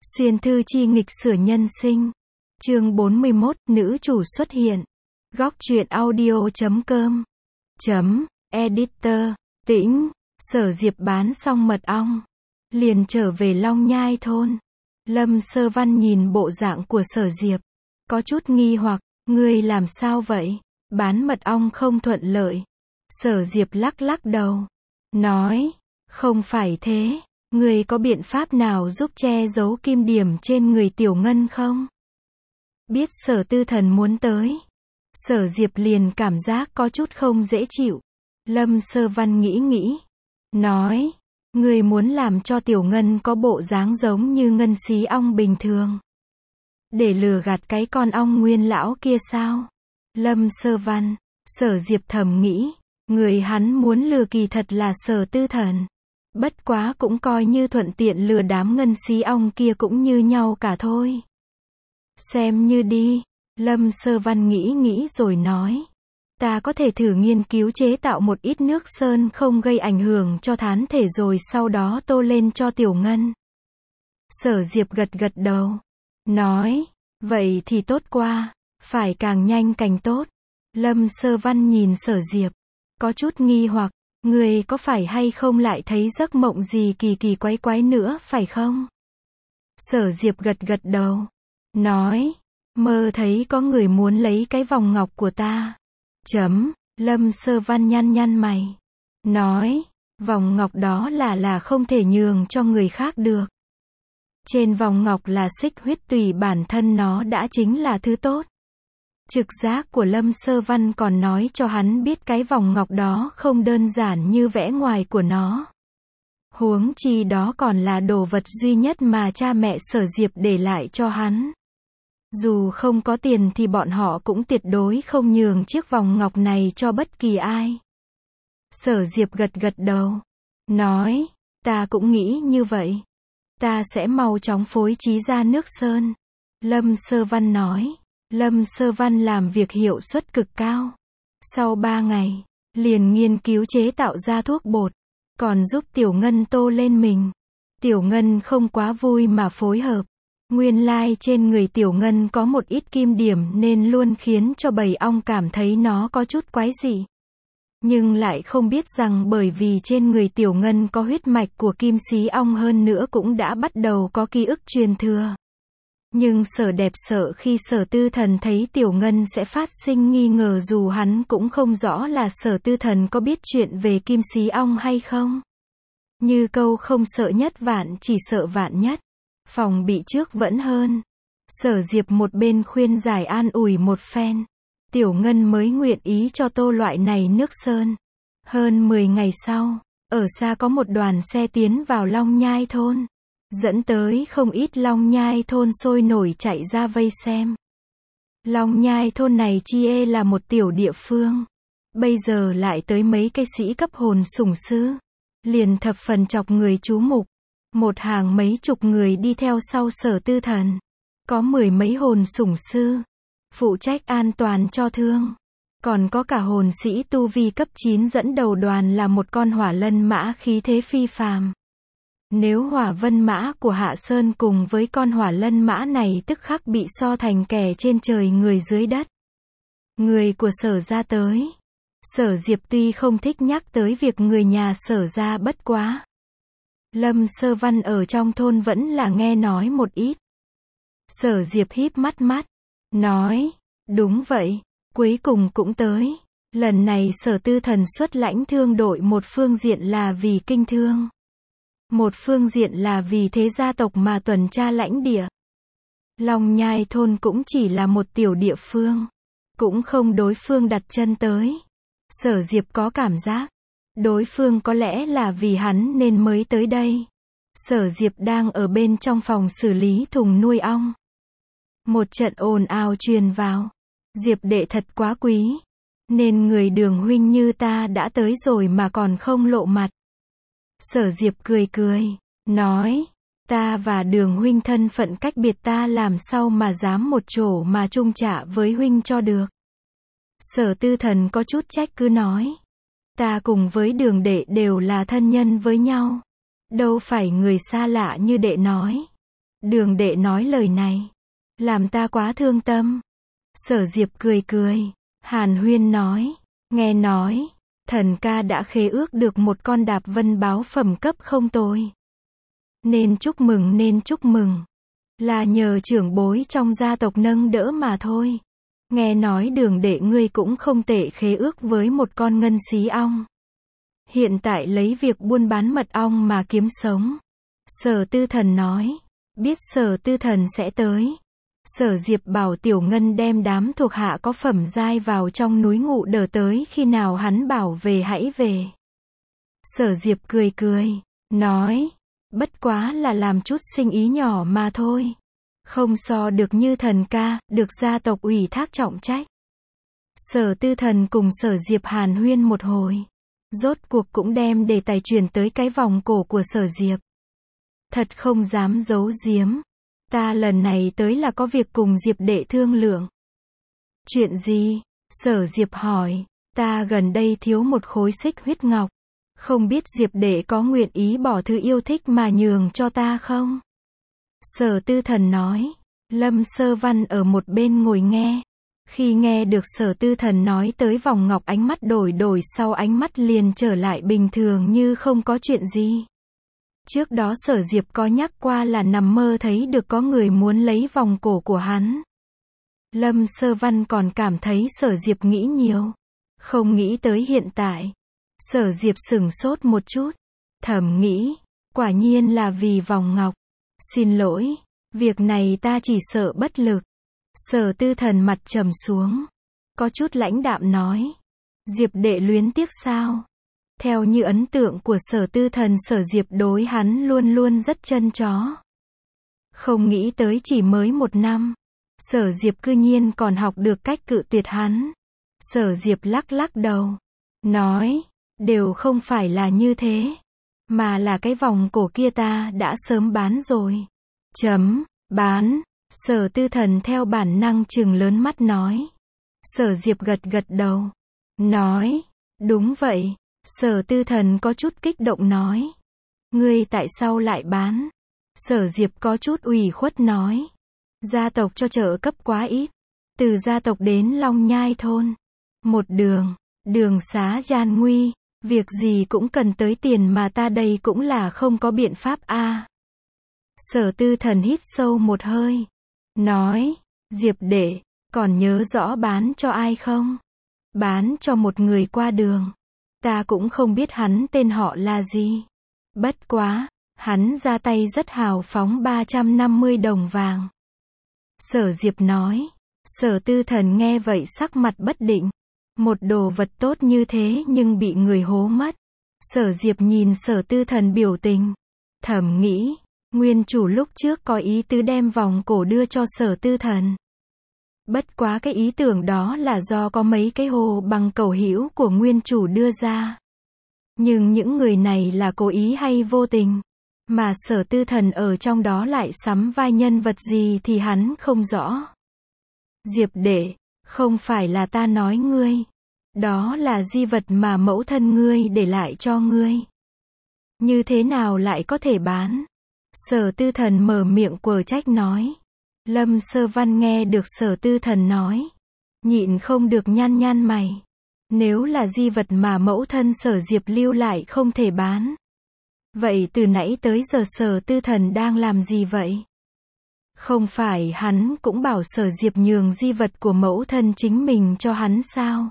Xuyên thư chi nghịch sửa nhân sinh. Chương 41, nữ chủ xuất hiện. Góc truyện audio.com. Editor. Tĩnh. Sở Diệp bán xong mật ong, liền trở về Long Nhai thôn. Lâm Sơ Văn nhìn bộ dạng của Sở Diệp, có chút nghi hoặc, ngươi làm sao vậy? Bán mật ong không thuận lợi. Sở Diệp lắc lắc đầu, nói, không phải thế, ngươi có biện pháp nào giúp che giấu kim điểm trên người Tiểu Ngân không? Biết Sở Tư Thần muốn tới, Sở Diệp liền cảm giác có chút không dễ chịu. Lâm Sơ Văn nghĩ, nói, ngươi muốn làm cho Tiểu Ngân có bộ dáng giống như ngân xí ong bình thường, để lừa gạt cái con ong nguyên lão kia sao? Lâm Sơ Văn, Sở Diệp thầm nghĩ, người hắn muốn lừa kỳ thật là Sở Tư Thần. Bất quá cũng coi như thuận tiện lừa đám ngân xí ong kia cũng như nhau cả thôi. Xem như đi. Lâm Sơ Văn nghĩ rồi nói, ta có thể thử nghiên cứu chế tạo một ít nước sơn không gây ảnh hưởng cho thán thể rồi sau đó tô lên cho Tiểu Ngân. Sở Diệp gật đầu, nói, vậy thì tốt quá, phải càng nhanh càng tốt. Lâm Sơ Văn nhìn Sở Diệp, có chút nghi hoặc, người có phải hay không lại thấy giấc mộng gì kỳ quái nữa phải không? Sở Diệp gật đầu, nói, mơ thấy có người muốn lấy cái vòng ngọc của ta. Lâm Sơ Văn nhăn mày, nói, vòng ngọc đó là không thể nhường cho người khác được. Trên vòng ngọc là xích huyết tùy bản thân nó đã chính là thứ tốt. Trực giác của Lâm Sơ Văn còn nói cho hắn biết cái vòng ngọc đó không đơn giản như vẻ ngoài của nó. Huống chi đó còn là đồ vật duy nhất mà cha mẹ Sở Diệp để lại cho hắn. Dù không có tiền thì bọn họ cũng tuyệt đối không nhường chiếc vòng ngọc này cho bất kỳ ai. Sở Diệp gật đầu, nói, ta cũng nghĩ như vậy. Ta sẽ mau chóng phối trí ra nước sơn. Lâm Sơ Văn nói. Lâm Sơ Văn làm việc hiệu suất cực cao. Sau 3 ngày, liền nghiên cứu chế tạo ra thuốc bột, còn giúp Tiểu Ngân tô lên mình. Tiểu Ngân không quá vui mà phối hợp. Nguyên lai trên người Tiểu Ngân có một ít kim điểm nên luôn khiến cho bầy ong cảm thấy nó có chút quái dị. Nhưng lại không biết rằng bởi vì trên người Tiểu Ngân có huyết mạch của kim xí ong hơn nữa cũng đã bắt đầu có ký ức truyền thừa. Nhưng Sở Đẹp sợ khi Sở Tư Thần thấy Tiểu Ngân sẽ phát sinh nghi ngờ dù hắn cũng không rõ là Sở Tư Thần có biết chuyện về kim xí ong hay không. Như câu không sợ nhất vạn chỉ sợ vạn nhất. Phòng bị trước vẫn hơn. Sở Diệp một bên khuyên giải an ủi một phen, Tiểu Ngân mới nguyện ý cho tô loại này nước sơn. Hơn 10 ngày sau, ở xa có một đoàn xe tiến vào Long Nhai thôn, dẫn tới không ít Long Nhai thôn sôi nổi chạy ra vây xem. Long Nhai thôn này chia là một tiểu địa phương, bây giờ lại tới mấy cây sĩ cấp hồn sủng sư, liền thập phần chọc người chú mục. Một hàng mấy chục người đi theo sau Sở Tư Thần, có 10 mấy hồn sủng sư, phụ trách an toàn cho thương. Còn có cả hồn sĩ tu vi cấp 9 dẫn đầu đoàn là một con hỏa lân mã khí thế phi phàm. Nếu hỏa vân mã của Hạ Sơn cùng với con hỏa lân mã này tức khắc bị so thành kẻ trên trời người dưới đất. Người của Sở gia tới. Sở Diệp tuy không thích nhắc tới việc người nhà Sở gia bất quá. Lâm Sơ Văn ở trong thôn vẫn là nghe nói một ít. Sở Diệp híp mắt, nói, đúng vậy, cuối cùng cũng tới. Lần này Sở Tư Thần xuất lãnh thương đội một phương diện là vì kinh thương. Một phương diện là vì thế gia tộc mà tuần tra lãnh địa. Long Nhai thôn cũng chỉ là một tiểu địa phương. Cũng không đối phương đặt chân tới. Sở Diệp có cảm giác. Đối phương có lẽ là vì hắn nên mới tới đây. Sở Diệp đang ở bên trong phòng xử lý thùng nuôi ong. Một trận ồn ào truyền vào. Diệp đệ thật quá quý. Nên người Đường huynh như ta đã tới rồi mà còn không lộ mặt. Sở Diệp cười, nói, ta và Đường huynh thân phận cách biệt ta làm sao mà dám một chỗ mà chung trả với huynh cho được. Sở Tư Thần có chút trách cứ nói. Ta cùng với Đường đệ đều là thân nhân với nhau. Đâu phải người xa lạ như đệ nói. Đường đệ nói lời này, làm ta quá thương tâm. Sở Diệp cười cười. Hàn Huyên nói, nghe nói, thần ca đã khế ước được một con Đạp Vân báo phẩm cấp không tồi. Nên chúc mừng. Là nhờ trưởng bối trong gia tộc nâng đỡ mà thôi. Nghe nói đường đệ ngươi cũng không tệ, khế ước với một con ngân xí ong. Hiện tại lấy việc buôn bán mật ong mà kiếm sống. Sở Tư Thần nói, biết Sở Tư Thần sẽ tới. Sở Diệp bảo Tiểu Ngân đem đám thuộc hạ có phẩm giai vào trong núi ngụ đờ tới khi nào hắn bảo về hãy về. Sở Diệp cười cười, nói, bất quá là làm chút sinh ý nhỏ mà thôi. Không so được như thần ca, được gia tộc ủy thác trọng trách. Sở Tư Thần cùng Sở Diệp hàn huyên một hồi. Rốt cuộc cũng đem đề tài chuyển tới cái vòng cổ của Sở Diệp. Thật không dám giấu giếm. Ta lần này tới là có việc cùng Diệp đệ thương lượng. Chuyện gì? Sở Diệp hỏi. Ta gần đây thiếu một khối xích huyết ngọc. Không biết Diệp đệ có nguyện ý bỏ thứ yêu thích mà nhường cho ta không? Sở Tư Thần nói. Lâm Sơ Văn ở một bên ngồi nghe. Khi nghe được Sở Tư Thần nói tới vòng ngọc, ánh mắt đổi sau ánh mắt liền trở lại bình thường như không có chuyện gì. Trước đó Sở Diệp có nhắc qua là nằm mơ thấy được có người muốn lấy vòng cổ của hắn. Lâm Sơ Văn còn cảm thấy Sở Diệp nghĩ nhiều. Không nghĩ tới hiện tại. Sở Diệp sửng sốt một chút. Thầm nghĩ, quả nhiên là vì vòng ngọc. Xin lỗi, việc này ta chỉ sợ bất lực. Sở Tư Thần mặt trầm xuống. Có chút lãnh đạm nói. Diệp đệ luyến tiếc sao? Theo như ấn tượng của Sở Tư Thần, Sở Diệp đối hắn luôn luôn rất trân chó. Không nghĩ tới chỉ mới 1 năm. Sở Diệp cư nhiên còn học được cách cự tuyệt hắn. Sở Diệp lắc đầu. Nói, đều không phải là như thế. Mà là cái vòng cổ kia ta đã sớm bán rồi. Bán. Sở Tư Thần theo bản năng trừng lớn mắt nói. Sở Diệp gật đầu. Nói, đúng vậy. Sở Tư Thần có chút kích động nói. Ngươi tại sao lại bán? Sở Diệp có chút ủy khuất nói. Gia tộc cho trợ cấp quá ít. Từ gia tộc đến Long Nhai thôn. Một đường xá gian nguy. Việc gì cũng cần tới tiền mà ta đây cũng là không có biện pháp a. Sở Tư Thần hít sâu một hơi. Nói, Diệp đệ, còn nhớ rõ bán cho ai không? Bán cho một người qua đường. Ta cũng không biết hắn tên họ là gì. Bất quá, hắn ra tay rất hào phóng, 350 đồng vàng. Sở Diệp nói. Sở Tư Thần nghe vậy sắc mặt bất định. Một đồ vật tốt như thế nhưng bị người hố mất. Sở Diệp nhìn Sở Tư Thần biểu tình. Thầm nghĩ, nguyên chủ lúc trước có ý tứ đem vòng cổ đưa cho Sở Tư Thần. Bất quá cái ý tưởng đó là do có mấy cái hồ bằng cầu hữu của nguyên chủ đưa ra. Nhưng những người này là cố ý hay vô tình. Mà Sở Tư Thần ở trong đó lại sắm vai nhân vật gì thì hắn không rõ. Diệp đệ, không phải là ta nói ngươi. Đó là di vật mà mẫu thân ngươi để lại cho ngươi. Như thế nào lại có thể bán? Sở Tư Thần mở miệng quở trách nói. Lâm Sơ Văn nghe được Sở Tư Thần nói. Nhịn không được nhăn mày. Nếu là di vật mà mẫu thân Sở Diệp lưu lại không thể bán. Vậy từ nãy tới giờ Sở Tư Thần đang làm gì vậy? Không phải hắn cũng bảo Sở Diệp nhường di vật của mẫu thân chính mình cho hắn sao?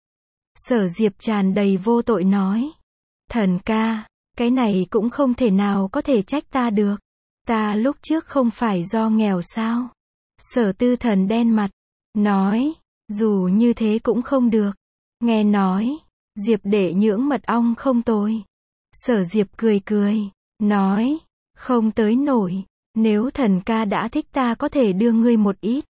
Sở Diệp tràn đầy vô tội nói. Thần ca, cái này cũng không thể nào có thể trách ta được. Ta lúc trước không phải do nghèo sao? Sở Tư Thần đen mặt. Nói, dù như thế cũng không được. Nghe nói, Diệp đệ nhưỡng mật ong không tồi. Sở Diệp cười. Nói, không tới nổi. Nếu thần ca đã thích ta có thể đưa ngươi một ít.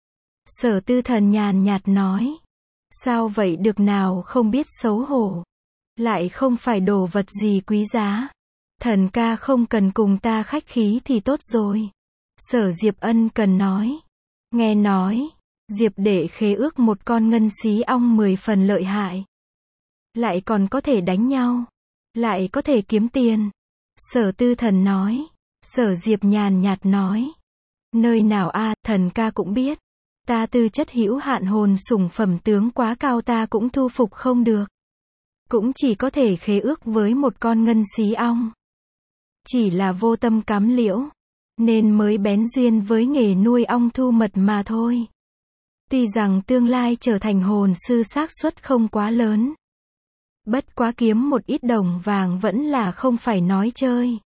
Sở Tư Thần nhàn nhạt nói. Sao vậy được nào, không biết xấu hổ. Lại không phải đồ vật gì quý giá. Thần ca không cần cùng ta khách khí thì tốt rồi. Sở Diệp ân cần nói. Nghe nói, Diệp đệ khế ước một con ngân xí ong 10 phần lợi hại. Lại còn có thể đánh nhau. Lại có thể kiếm tiền. Sở Tư Thần nói. Sở Diệp nhàn nhạt nói. Nơi nào a, thần ca cũng biết. Ta tư chất hữu hạn, hồn sủng phẩm tướng quá cao ta cũng thu phục không được. Cũng chỉ có thể khế ước với một con ngân xí ong. Chỉ là vô tâm cắm liễu, nên mới bén duyên với nghề nuôi ong thu mật mà thôi. Tuy rằng tương lai trở thành hồn sư xác suất không quá lớn. Bất quá kiếm một ít đồng vàng vẫn là không phải nói chơi.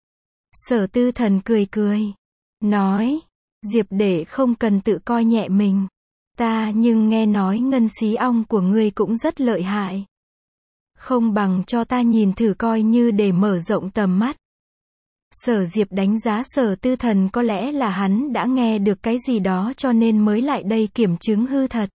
Sở Tư Thần cười cười. Nói, Diệp đệ không cần tự coi nhẹ mình. Ta nhưng nghe nói ngân xí ong của ngươi cũng rất lợi hại. Không bằng cho ta nhìn thử coi như để mở rộng tầm mắt. Sở Diệp đánh giá Sở Tư Thần có lẽ là hắn đã nghe được cái gì đó cho nên mới lại đây kiểm chứng hư thật.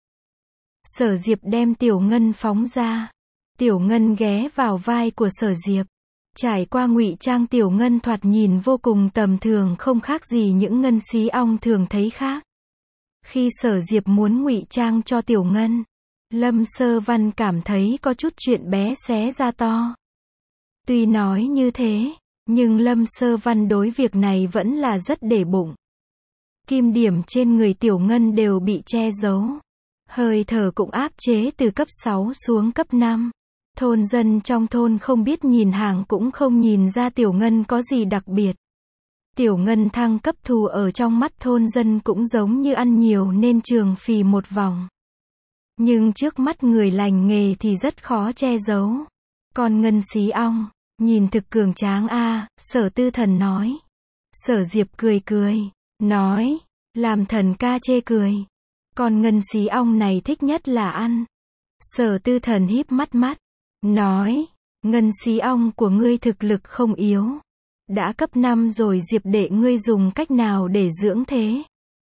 Sở Diệp đem Tiểu Ngân phóng ra. Tiểu Ngân ghé vào vai của Sở Diệp. Trải qua ngụy trang Tiểu Ngân thoạt nhìn vô cùng tầm thường, không khác gì những ngân xí ong thường thấy khác. Khi Sở Diệp muốn ngụy trang cho Tiểu Ngân, Lâm Sơ Văn cảm thấy có chút chuyện bé xé ra to. Tuy nói như thế, nhưng Lâm Sơ Văn đối việc này vẫn là rất để bụng. Kim điểm trên người Tiểu Ngân đều bị che giấu. Hơi thở cũng áp chế từ cấp 6 xuống cấp 5. Thôn dân trong thôn không biết nhìn hàng cũng không nhìn ra Tiểu Ngân có gì đặc biệt. Tiểu Ngân thăng cấp thù ở trong mắt thôn dân cũng giống như ăn nhiều nên trường phì một vòng. Nhưng trước mắt người lành nghề thì rất khó che giấu. Còn ngân xí ong, nhìn thực cường tráng a, Sở Tư Thần nói. Sở Diệp cười cười, nói, làm thần ca chê cười. Còn ngân xí ong này thích nhất là ăn. Sở Tư Thần híp mắt mắt, nói, ngân xí ong của ngươi thực lực không yếu. Đã cấp 5 rồi, Diệp đệ ngươi dùng cách nào để dưỡng thế?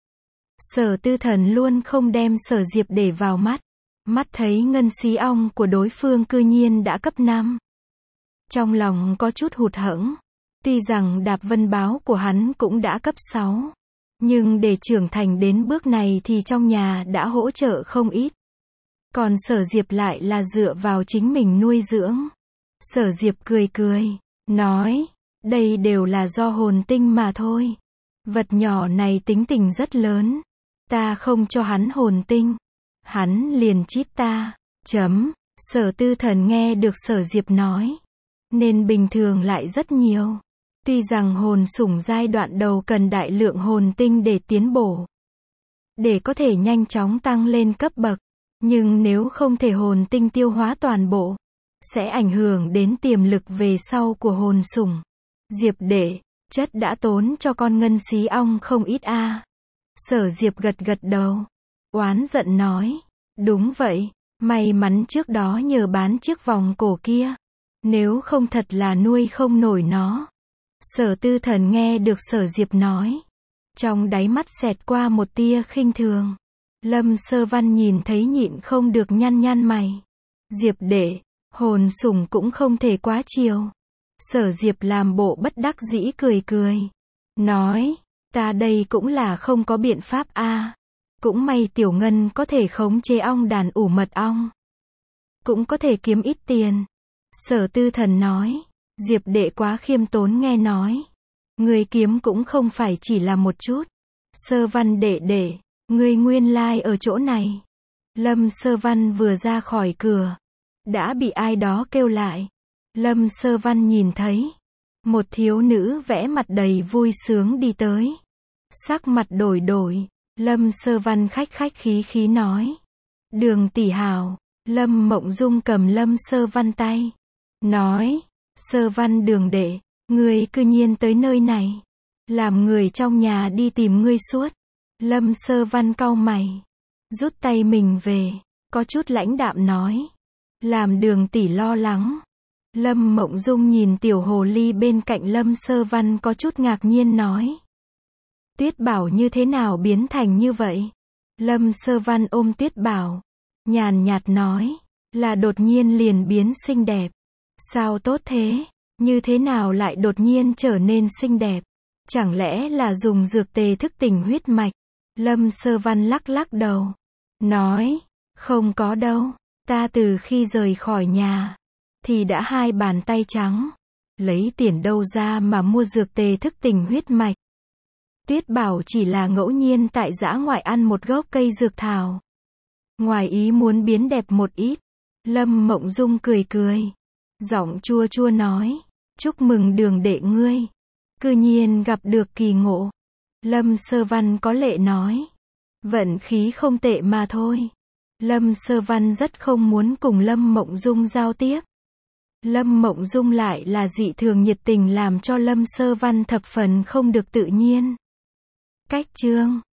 Sở Tư Thần luôn không đem Sở Diệp để vào mắt. Mắt thấy ngân xí ong của đối phương cư nhiên đã cấp 5. Trong lòng có chút hụt hẫng. Tuy rằng Đạp Vân Báo của hắn cũng đã cấp 6. Nhưng để trưởng thành đến bước này thì trong nhà đã hỗ trợ không ít. Còn Sở Diệp lại là dựa vào chính mình nuôi dưỡng. Sở Diệp cười cười, nói, đây đều là do hồn tinh mà thôi. Vật nhỏ này tính tình rất lớn. Ta không cho hắn hồn tinh. Hắn liền chít ta. Sở Tư Thần nghe được Sở Diệp nói. Nên bình thường lại rất nhiều. Tuy rằng hồn sủng giai đoạn đầu cần đại lượng hồn tinh để tiến bổ. Để có thể nhanh chóng tăng lên cấp bậc. Nhưng nếu không thể hồn tinh tiêu hóa toàn bộ, sẽ ảnh hưởng đến tiềm lực về sau của hồn sủng. Diệp đệ, chất đã tốn cho con ngân xí ong không ít a. Sở Diệp gật gật đầu. Oán giận nói. Đúng vậy, may mắn trước đó nhờ bán chiếc vòng cổ kia. Nếu không thật là nuôi không nổi nó. Sở Tư Thần nghe được Sở Diệp nói. Trong đáy mắt xẹt qua một tia khinh thường. Lâm Sơ Văn nhìn thấy nhịn không được nhăn nhăn mày. Diệp đệ, hồn sủng cũng không thể quá chiều. Sở Diệp làm bộ bất đắc dĩ cười cười. Nói, ta đây cũng là không có biện pháp a. Cũng may Tiểu Ngân có thể khống chế ong đàn ủ mật ong. Cũng có thể kiếm ít tiền. Sở Tư Thần nói, Diệp đệ quá khiêm tốn nghe nói. Người kiếm cũng không phải chỉ là một chút. Sơ Văn đệ đệ, ngươi nguyên lai ở chỗ này. Lâm Sơ Văn vừa ra khỏi cửa, đã bị ai đó kêu lại. Lâm Sơ Văn nhìn thấy một thiếu nữ vẽ mặt đầy vui sướng đi tới. Sắc mặt đổi đổi, Lâm Sơ Văn khách khách khí khí nói. Đường tỷ hào. Lâm Mộng Dung cầm Lâm Sơ Văn tay. Nói, Sơ Văn đường đệ, ngươi cư nhiên tới nơi này. Làm người trong nhà đi tìm ngươi suốt. Lâm Sơ Văn cau mày. Rút tay mình về, có chút lãnh đạm nói. Làm đường tỷ lo lắng. Lâm Mộng Dung nhìn tiểu hồ ly bên cạnh Lâm Sơ Văn có chút ngạc nhiên nói. Tuyết Bảo như thế nào biến thành như vậy? Lâm Sơ Văn ôm Tuyết Bảo, nhàn nhạt nói, là đột nhiên liền biến xinh đẹp. Sao tốt thế? Như thế nào lại đột nhiên trở nên xinh đẹp? Chẳng lẽ là dùng dược tề thức tỉnh huyết mạch? Lâm Sơ Văn lắc lắc đầu, nói, không có đâu, ta từ khi rời khỏi nhà, thì đã 2 bàn tay trắng. Lấy tiền đâu ra mà mua dược tề thức tỉnh huyết mạch. Tuyết Bảo chỉ là ngẫu nhiên tại dã ngoại ăn một gốc cây dược thảo. Ngoài ý muốn biến đẹp một ít. Lâm Mộng Dung cười cười. Giọng chua chua nói. Chúc mừng Đường đệ ngươi. Cư nhiên gặp được kỳ ngộ. Lâm Sơ Văn có lệ nói. Vận khí không tệ mà thôi. Lâm Sơ Văn rất không muốn cùng Lâm Mộng Dung giao tiếp. Lâm Mộng Dung lại là dị thường nhiệt tình làm cho Lâm Sơ Văn thập phần không được tự nhiên. Cách chương